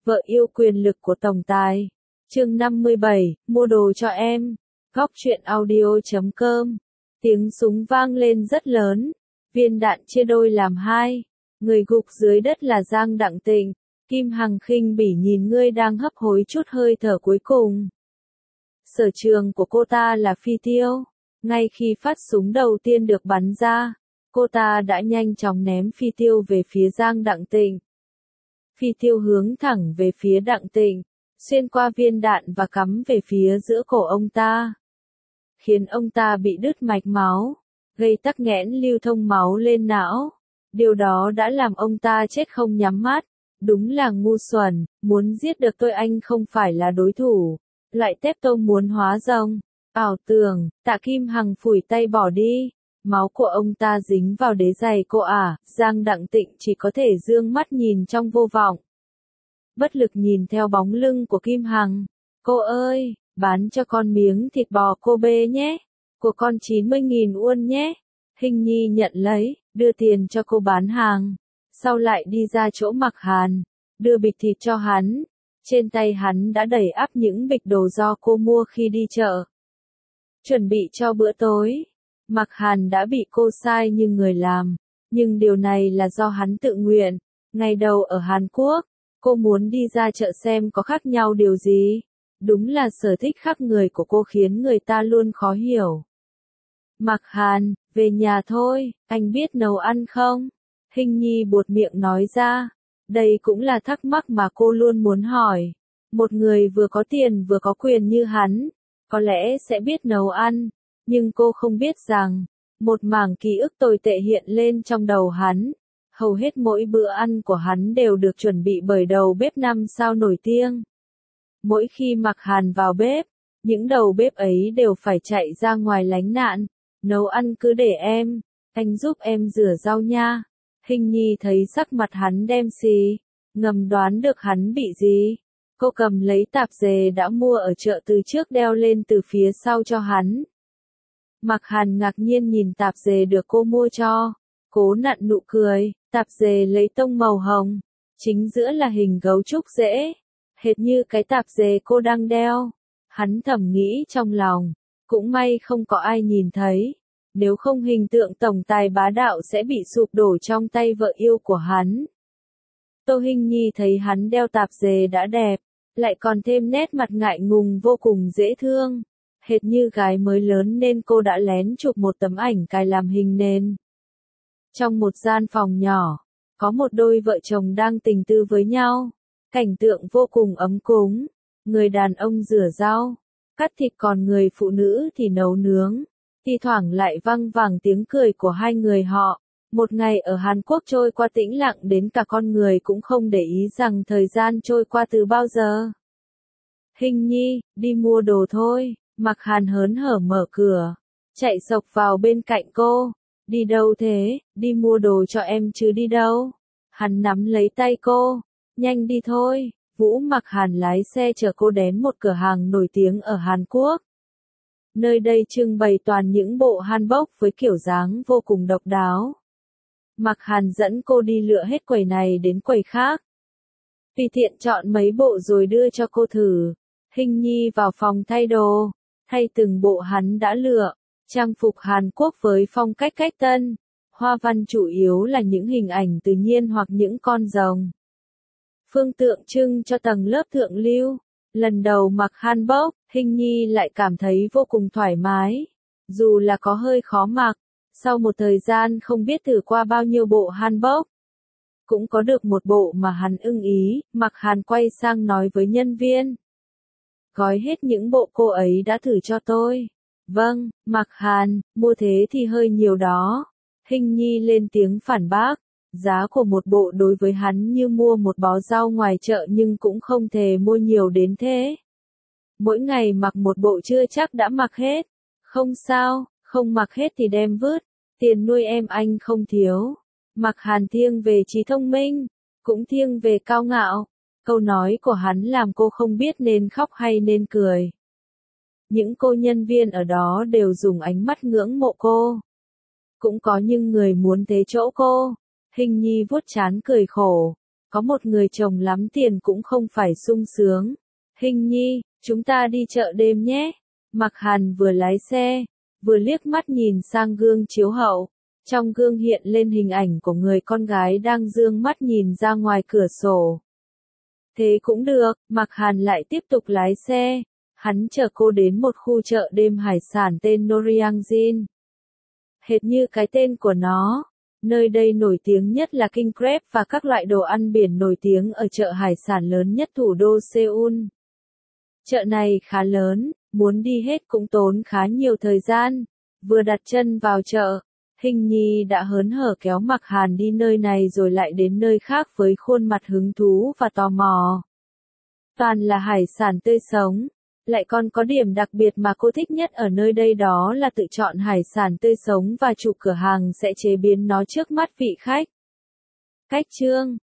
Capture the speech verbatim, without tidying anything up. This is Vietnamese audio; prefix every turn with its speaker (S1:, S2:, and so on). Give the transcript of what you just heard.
S1: Vợ yêu quyền lực của tổng tài. Chương năm mươi bảy, mua đồ cho em. Góc truyện audio chấm com. Tiếng súng vang lên rất lớn. Viên đạn chia đôi làm hai. Người gục dưới đất là Giang Đặng Tịnh. Kim Hằng khinh bỉ nhìn ngươi đang hấp hối chút hơi thở cuối cùng. Sở trường của cô ta là phi tiêu. Ngay khi phát súng đầu tiên được bắn ra, cô ta đã nhanh chóng ném phi tiêu về phía Giang Đặng Tịnh. Phi tiêu hướng thẳng về phía Đặng Tịnh, xuyên qua viên đạn và cắm về phía giữa cổ ông ta, khiến ông ta bị đứt mạch máu, gây tắc nghẽn lưu thông máu lên não. Điều đó đã làm ông ta chết không nhắm mắt. Đúng là ngu xuẩn, muốn giết được tôi anh không phải là đối thủ. Lại tép tô muốn hóa rồng. Ảo tưởng, Tạ Kim Hằng phủi tay bỏ đi. Máu của ông ta dính vào đế giày cô à, Giang Đặng Tịnh chỉ có thể dương mắt nhìn trong vô vọng. Bất lực nhìn theo bóng lưng của Kim Hằng. Cô ơi, bán cho con miếng thịt bò Kobe nhé. Của con chín mươi nghìn won nhé. Hình Nhi nhận lấy, đưa tiền cho cô bán hàng. Sau lại đi ra chỗ Mặc Hàn, đưa bịch thịt cho hắn. Trên tay hắn đã đầy ắp những bịch đồ do cô mua khi đi chợ. Chuẩn bị cho bữa tối. Mặc Hàn đã bị cô sai như người làm, nhưng điều này là do hắn tự nguyện. Ngày đầu ở Hàn Quốc, cô muốn đi ra chợ xem có khác nhau điều gì. Đúng là sở thích khác người của cô khiến người ta luôn khó hiểu. Mặc Hàn, về nhà thôi, anh biết nấu ăn không? Hình Nhi buột miệng nói ra. Đây cũng là thắc mắc mà cô luôn muốn hỏi. Một người vừa có tiền vừa có quyền như hắn, có lẽ sẽ biết nấu ăn. Nhưng cô không biết rằng, một mảng ký ức tồi tệ hiện lên trong đầu hắn. Hầu hết mỗi bữa ăn của hắn đều được chuẩn bị bởi đầu bếp năm sao nổi tiếng. Mỗi khi Mặc Hàn vào bếp, những đầu bếp ấy đều phải chạy ra ngoài lánh nạn. Nấu ăn cứ để em, anh giúp em rửa rau nha. Hình Nhi thấy sắc mặt hắn đen xì, ngầm đoán được hắn bị gì. Cô cầm lấy tạp dề đã mua ở chợ từ trước đeo lên từ phía sau cho hắn. Mặc Hàn ngạc nhiên nhìn tạp dề được cô mua cho, cố nặn nụ cười. Tạp dề lấy tông màu hồng, chính giữa là hình gấu trúc rễ, hệt như cái tạp dề cô đang đeo. Hắn thầm nghĩ trong lòng, cũng may không có ai nhìn thấy, nếu không hình tượng tổng tài bá đạo sẽ bị sụp đổ trong tay vợ yêu của hắn. Tô Hình Nhi thấy hắn đeo tạp dề đã đẹp, lại còn thêm nét mặt ngại ngùng vô cùng dễ thương, hệt như gái mới lớn nên cô đã lén chụp một tấm ảnh cài làm hình nền. Trong một gian phòng nhỏ, có một đôi vợ chồng đang tình tư với nhau, cảnh tượng vô cùng ấm cúng. Người đàn ông rửa rau, cắt thịt, còn người phụ nữ thì nấu nướng. Thi thoảng lại văng vẳng tiếng cười của hai người họ. Một ngày ở Hàn Quốc trôi qua tĩnh lặng đến cả con người cũng không để ý rằng thời gian trôi qua từ bao giờ. Hình Nhi, đi mua đồ thôi. Mặc Hàn hớn hở mở cửa, chạy xộc vào bên cạnh cô. Đi đâu thế? Đi mua đồ cho em chứ đi đâu? Hắn nắm lấy tay cô. Nhanh đi thôi. Vũ Mặc Hàn lái xe chở cô đến một cửa hàng nổi tiếng ở Hàn Quốc. Nơi đây trưng bày toàn những bộ hanbok với kiểu dáng vô cùng độc đáo. Mặc Hàn dẫn cô đi lựa hết quầy này đến quầy khác. Tùy tiện chọn mấy bộ rồi đưa cho cô thử. Hình Nhi vào phòng thay đồ, thay từng bộ hắn đã lựa. Trang phục Hàn Quốc với phong cách cách tân, hoa văn chủ yếu là những hình ảnh tự nhiên hoặc những con rồng. Phương tượng trưng cho tầng lớp thượng lưu. Lần đầu mặc hanbok, Hình Nhi lại cảm thấy vô cùng thoải mái. Dù là có hơi khó mặc, sau một thời gian không biết thử qua bao nhiêu bộ hanbok, cũng có được một bộ mà hắn ưng ý. Mặc Hàn quay sang nói với nhân viên. Gói hết những bộ cô ấy đã thử cho tôi. Vâng, Mặc Hàn, mua thế thì hơi nhiều đó. Hình Nhi lên tiếng phản bác. Giá của một bộ đối với hắn như mua một bó rau ngoài chợ nhưng cũng không thể mua nhiều đến thế. Mỗi ngày mặc một bộ chưa chắc đã mặc hết. Không sao, không mặc hết thì đem vứt. Tiền nuôi em anh không thiếu. Mặc Hàn thiêng về trí thông minh, cũng thiêng về cao ngạo. Câu nói của hắn làm cô không biết nên khóc hay nên cười. Những cô nhân viên ở đó đều dùng ánh mắt ngưỡng mộ cô. Cũng có những người muốn thế chỗ cô. Hình Nhi vuốt trán cười khổ. có một người chồng lắm tiền cũng không phải sung sướng. Hình nhi, chúng ta đi chợ đêm nhé. Mạc Hàn vừa lái xe, vừa liếc mắt nhìn sang gương chiếu hậu. Trong gương hiện lên hình ảnh của người con gái đang dương mắt nhìn ra ngoài cửa sổ. Thế cũng được, Mạc Hàn lại tiếp tục lái xe. Hắn chở cô đến một khu chợ đêm hải sản tên Noryangjin. Hệt như cái tên của nó, nơi đây nổi tiếng nhất là king crab và các loại đồ ăn biển nổi tiếng ở chợ hải sản lớn nhất thủ đô Seoul. Chợ này khá lớn, muốn đi hết cũng tốn khá nhiều thời gian. Vừa đặt chân vào chợ, Hình nhi đã hớn hở kéo Mạc Hàn đi nơi này rồi lại đến nơi khác với khuôn mặt hứng thú và tò mò. Toàn là hải sản tươi sống. Lại còn có điểm đặc biệt mà cô thích nhất ở nơi đây, đó là tự chọn hải sản tươi sống và chủ cửa hàng sẽ chế biến nó trước mắt vị khách. Cách chương